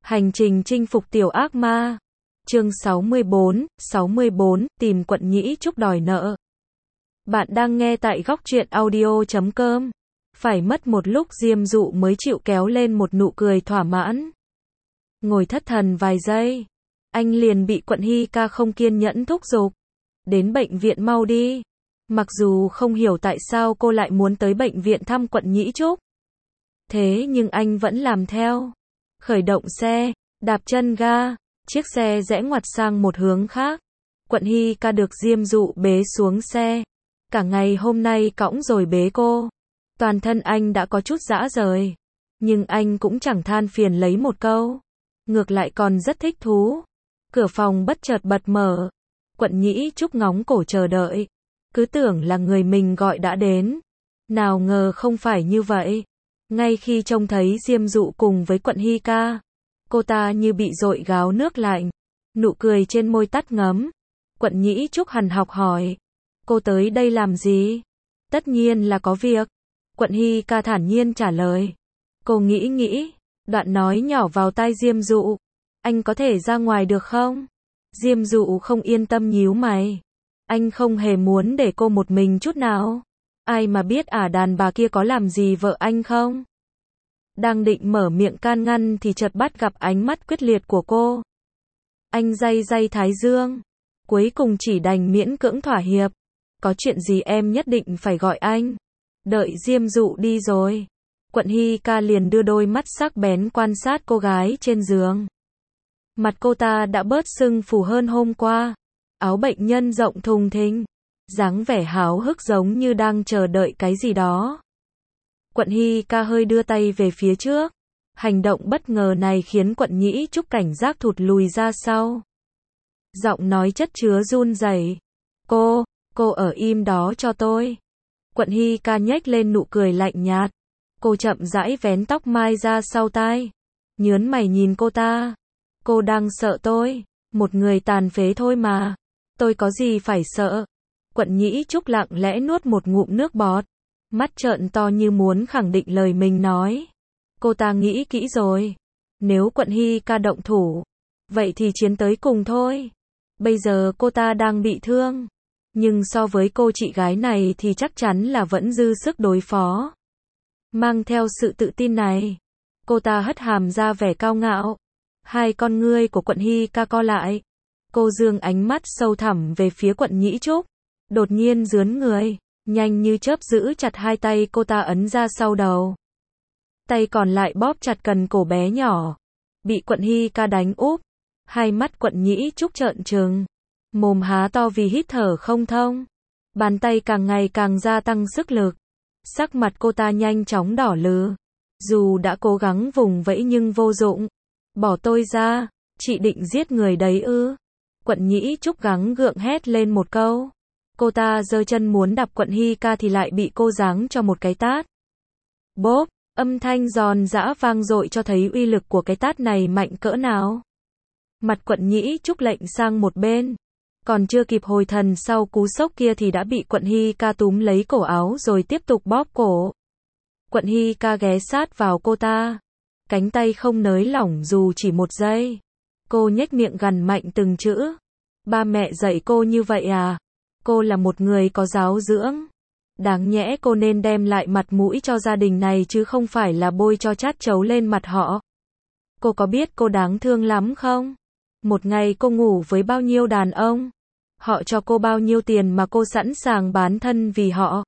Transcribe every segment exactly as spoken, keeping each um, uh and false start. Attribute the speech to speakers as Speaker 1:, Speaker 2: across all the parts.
Speaker 1: Hành trình chinh phục tiểu ác ma. Chương sáu mươi bốn, sáu mươi bốn, tìm Quận Nhĩ Trúc đòi nợ. Bạn đang nghe tại góc truyện audio chấm com. Phải mất một lúc Diêm Dụ mới chịu kéo lên một nụ cười thỏa mãn. Ngồi thất thần vài giây, anh liền bị Quận Hy ca không kiên nhẫn thúc giục. Đến bệnh viện mau đi. Mặc dù không hiểu tại sao cô lại muốn tới bệnh viện thăm Quận Nhĩ Trúc. Thế nhưng anh vẫn làm theo. Khởi động xe, đạp chân ga, chiếc xe rẽ ngoặt sang một hướng khác. Quận Hy ca được Diêm Dụ bế xuống xe. Cả ngày hôm nay cõng rồi bế cô. Toàn thân anh đã có chút rã rời. Nhưng anh cũng chẳng than phiền lấy một câu. Ngược lại còn rất thích thú. Cửa phòng bất chợt bật mở. Quận Nhĩ Trúc ngóng cổ chờ đợi. Cứ tưởng là người mình gọi đã đến. Nào ngờ không phải như vậy. Ngay khi trông thấy Diêm Dụ cùng với Quận Hy ca, cô ta như bị dội gáo nước lạnh. Nụ cười trên môi tắt ngấm. Quận Nhĩ Trúc hằn học hỏi. Cô tới đây làm gì? Tất nhiên là có việc. Quận Hy ca thản nhiên trả lời. Cô nghĩ nghĩ, đoạn nói nhỏ vào tai Diêm Dụ. Anh có thể ra ngoài được không? Diêm Dụ không yên tâm nhíu mày. Anh không hề muốn để cô một mình chút nào. Ai mà biết ả đàn bà kia có làm gì vợ anh không? Đang định mở miệng can ngăn thì chợt bắt gặp ánh mắt quyết liệt của cô. Anh day day thái dương. Cuối cùng chỉ đành miễn cưỡng thỏa hiệp. Có chuyện gì em nhất định phải gọi anh. Đợi Diêm Dụ đi rồi. Quận Hy ca liền đưa đôi mắt sắc bén quan sát cô gái trên giường. Mặt cô ta đã bớt sưng phù hơn hôm qua. Áo bệnh nhân rộng thùng thình. Dáng vẻ háo hức giống như đang chờ đợi cái gì đó. Quận Hy ca hơi đưa tay về phía trước. Hành động bất ngờ này khiến Quận Nhĩ Trúc cảnh giác thụt lùi ra sau. Giọng nói chất chứa run rẩy. Cô, cô ở im đó cho tôi. Quận Hy ca nhếch lên nụ cười lạnh nhạt. Cô chậm rãi vén tóc mai ra sau tai. Nhớn mày nhìn cô ta. Cô đang sợ tôi. Một người tàn phế thôi mà. Tôi có gì phải sợ. Quận Nhĩ Trúc lặng lẽ nuốt một ngụm nước bọt. Mắt trợn to như muốn khẳng định lời mình nói. Cô ta nghĩ kỹ rồi. Nếu Quận Hy ca động thủ, vậy thì chiến tới cùng thôi. Bây giờ cô ta đang bị thương. Nhưng so với cô chị gái này thì chắc chắn là vẫn dư sức đối phó. Mang theo sự tự tin này, cô ta hất hàm ra vẻ cao ngạo. Hai con ngươi của Quận Hy ca co lại. Cô dương ánh mắt sâu thẳm về phía Quận Nhĩ Trúc. Đột nhiên rướn người, nhanh như chớp giữ chặt hai tay cô ta ấn ra sau đầu. Tay còn lại bóp chặt cần cổ bé nhỏ. Bị Quận Hy ca đánh úp. Hai mắt Quận Nhĩ Trúc trợn trừng. Mồm há to vì hít thở không thông. Bàn tay càng ngày càng gia tăng sức lực. Sắc mặt cô ta nhanh chóng đỏ lừ. Dù đã cố gắng vùng vẫy nhưng vô dụng. Bỏ tôi ra, chị định giết người đấy ư? Quận Nhĩ Trúc gắng gượng hét lên một câu. Cô ta giơ chân muốn đạp Quận Hy ca thì lại bị cô giáng cho một cái tát. Bốp, âm thanh giòn giã vang dội cho thấy uy lực của cái tát này mạnh cỡ nào. Mặt Quận Nhĩ Trúc lệch sang một bên. Còn chưa kịp hồi thần sau cú sốc kia thì đã bị Quận Hy ca túm lấy cổ áo rồi tiếp tục bóp cổ. Quận Hy ca ghé sát vào cô ta. Cánh tay không nới lỏng dù chỉ một giây. Cô nhếch miệng gằn mạnh từng chữ. Ba mẹ dạy cô như vậy à? Cô là một người có giáo dưỡng. Đáng nhẽ cô nên đem lại mặt mũi cho gia đình này chứ không phải là bôi cho chát chấu lên mặt họ. Cô có biết cô đáng thương lắm không? Một ngày cô ngủ với bao nhiêu đàn ông? Họ cho cô bao nhiêu tiền mà cô sẵn sàng bán thân vì họ?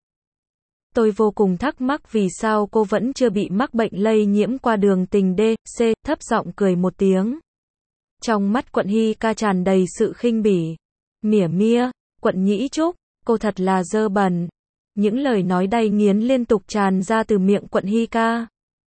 Speaker 1: Tôi vô cùng thắc mắc vì sao cô vẫn chưa bị mắc bệnh lây nhiễm qua đường tình D, C, thấp giọng cười một tiếng. Trong mắt Quận Hy ca tràn đầy sự khinh bỉ. Mỉa mia, Quận Nhĩ Trúc, cô thật là dơ bẩn. Những lời nói đay nghiến liên tục tràn ra từ miệng Quận Hy ca.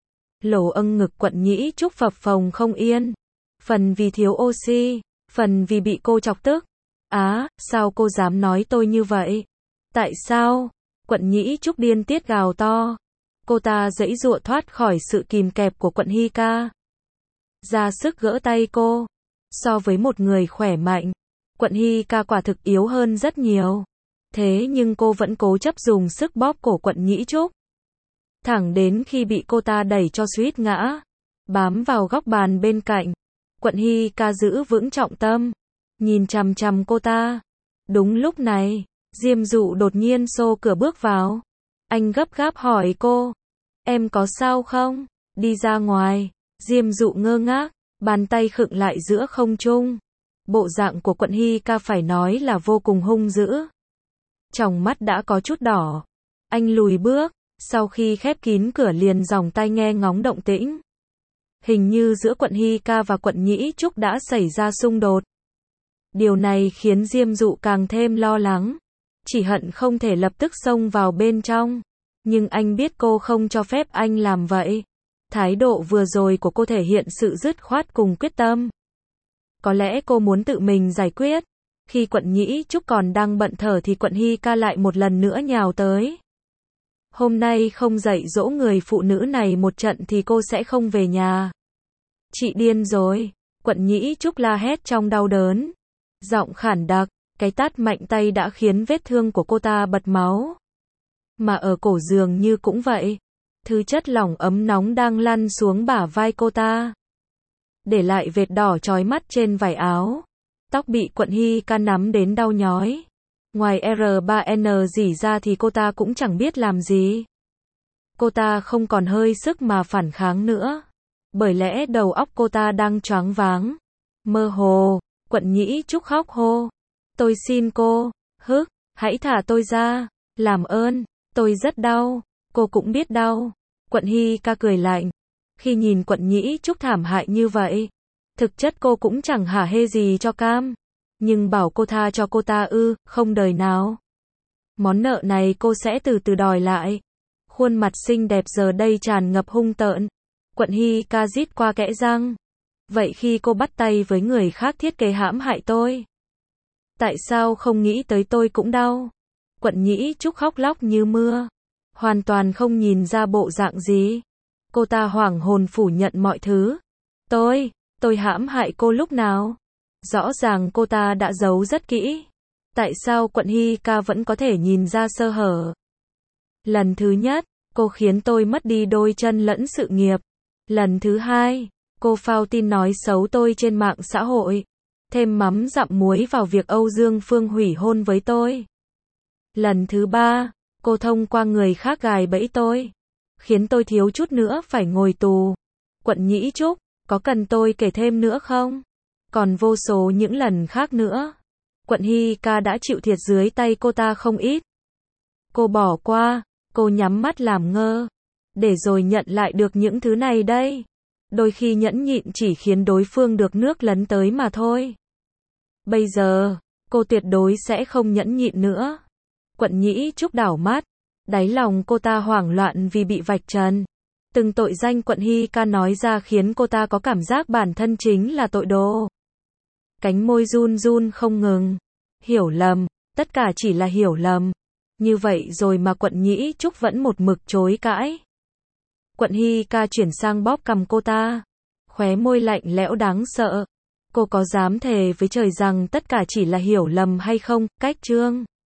Speaker 1: Lỗ âng ngực Quận Nhĩ Trúc phập phồng không yên. Phần vì thiếu oxy, phần vì bị cô chọc tức. Á, sao cô dám nói tôi như vậy? Tại sao? Quận Nhĩ Trúc điên tiết gào to. Cô ta giãy giụa thoát khỏi sự kìm kẹp của Quận Hy ca. Ra sức gỡ tay cô. So với một người khỏe mạnh, Quận Hy ca quả thực yếu hơn rất nhiều. Thế nhưng cô vẫn cố chấp dùng sức bóp cổ Quận Nhĩ Trúc. Thẳng đến khi bị cô ta đẩy cho suýt ngã. Bám vào góc bàn bên cạnh. Quận Hy ca giữ vững trọng tâm, nhìn chằm chằm cô ta. Đúng lúc này, Diêm Dụ đột nhiên xô cửa bước vào. Anh gấp gáp hỏi cô, em có sao không? Đi ra ngoài. Diêm Dụ ngơ ngác, bàn tay khựng lại giữa không trung. Bộ dạng của Quận Hy ca phải nói là vô cùng hung dữ. Tròng mắt đã có chút đỏ. Anh lùi bước, sau khi khép kín cửa liền giòng tai nghe ngóng động tĩnh. Hình như giữa Quận Hy ca và Quận Nhĩ Trúc đã xảy ra xung đột. Điều này khiến Diêm Dụ càng thêm lo lắng. Chỉ hận không thể lập tức xông vào bên trong. Nhưng anh biết cô không cho phép anh làm vậy. Thái độ vừa rồi của cô thể hiện sự dứt khoát cùng quyết tâm. Có lẽ cô muốn tự mình giải quyết. Khi Quận Nhĩ Trúc còn đang bận thở thì Quận Hy ca lại một lần nữa nhào tới. Hôm nay không dạy dỗ người phụ nữ này một trận thì cô sẽ không về nhà. Chị điên rồi. Quận Nhĩ Trúc la hét trong đau đớn. Giọng khản đặc, cái tát mạnh tay đã khiến vết thương của cô ta bật máu. Mà ở cổ dường như cũng vậy. Thứ chất lỏng ấm nóng đang lăn xuống bả vai cô ta. Để lại vệt đỏ chói mắt trên vải áo. Tóc bị Quận Hy ca nắm đến đau nhói. Ngoài R ba N rỉ ra thì cô ta cũng chẳng biết làm gì. Cô ta không còn hơi sức mà phản kháng nữa. Bởi lẽ đầu óc cô ta đang choáng váng. Mơ hồ, Quận Nhĩ Trúc khóc hô. Tôi xin cô, hức, hãy thả tôi ra. Làm ơn, tôi rất đau. Cô cũng biết đau. Quận Hy ca cười lạnh. Khi nhìn Quận Nhĩ Trúc thảm hại như vậy, thực chất cô cũng chẳng hả hê gì cho cam. Nhưng bảo cô tha cho cô ta ư, không đời nào. Món nợ này cô sẽ từ từ đòi lại. Khuôn mặt xinh đẹp giờ đây tràn ngập hung tợn. Quận Hy ca rít qua kẽ răng. Vậy khi cô bắt tay với người khác thiết kế hãm hại tôi, tại sao không nghĩ tới tôi cũng đau? Quận Nhĩ Trúc khóc lóc như mưa. Hoàn toàn không nhìn ra bộ dạng gì. Cô ta hoảng hồn phủ nhận mọi thứ. Tôi, tôi hãm hại cô lúc nào? Rõ ràng cô ta đã giấu rất kỹ. Tại sao Quận Hy ca vẫn có thể nhìn ra sơ hở? Lần thứ nhất, cô khiến tôi mất đi đôi chân lẫn sự nghiệp. Lần thứ hai, cô phao tin nói xấu tôi trên mạng xã hội. Thêm mắm dặm muối vào việc Âu Dương Phương hủy hôn với tôi. Lần thứ ba, cô thông qua người khác gài bẫy tôi. Khiến tôi thiếu chút nữa phải ngồi tù. Quận Nhĩ Trúc, có cần tôi kể thêm nữa không? Còn vô số những lần khác nữa. Quận Hy ca đã chịu thiệt dưới tay cô ta không ít. Cô bỏ qua, cô nhắm mắt làm ngơ. Để rồi nhận lại được những thứ này đây. Đôi khi nhẫn nhịn chỉ khiến đối phương được nước lấn tới mà thôi. Bây giờ, cô tuyệt đối sẽ không nhẫn nhịn nữa. Quận Nhĩ Trúc đảo mắt. Đáy lòng cô ta hoảng loạn vì bị vạch trần. Từng tội danh Quận Hy ca nói ra khiến cô ta có cảm giác bản thân chính là tội đồ. Cánh môi run run không ngừng. Hiểu lầm, tất cả chỉ là hiểu lầm. Như vậy rồi mà Quận Nhĩ Trúc vẫn một mực chối cãi. Quận Hy ca chuyển sang bóp cằm cô ta. Khóe môi lạnh lẽo đáng sợ. Cô có dám thề với trời rằng tất cả chỉ là hiểu lầm hay không? Cách chương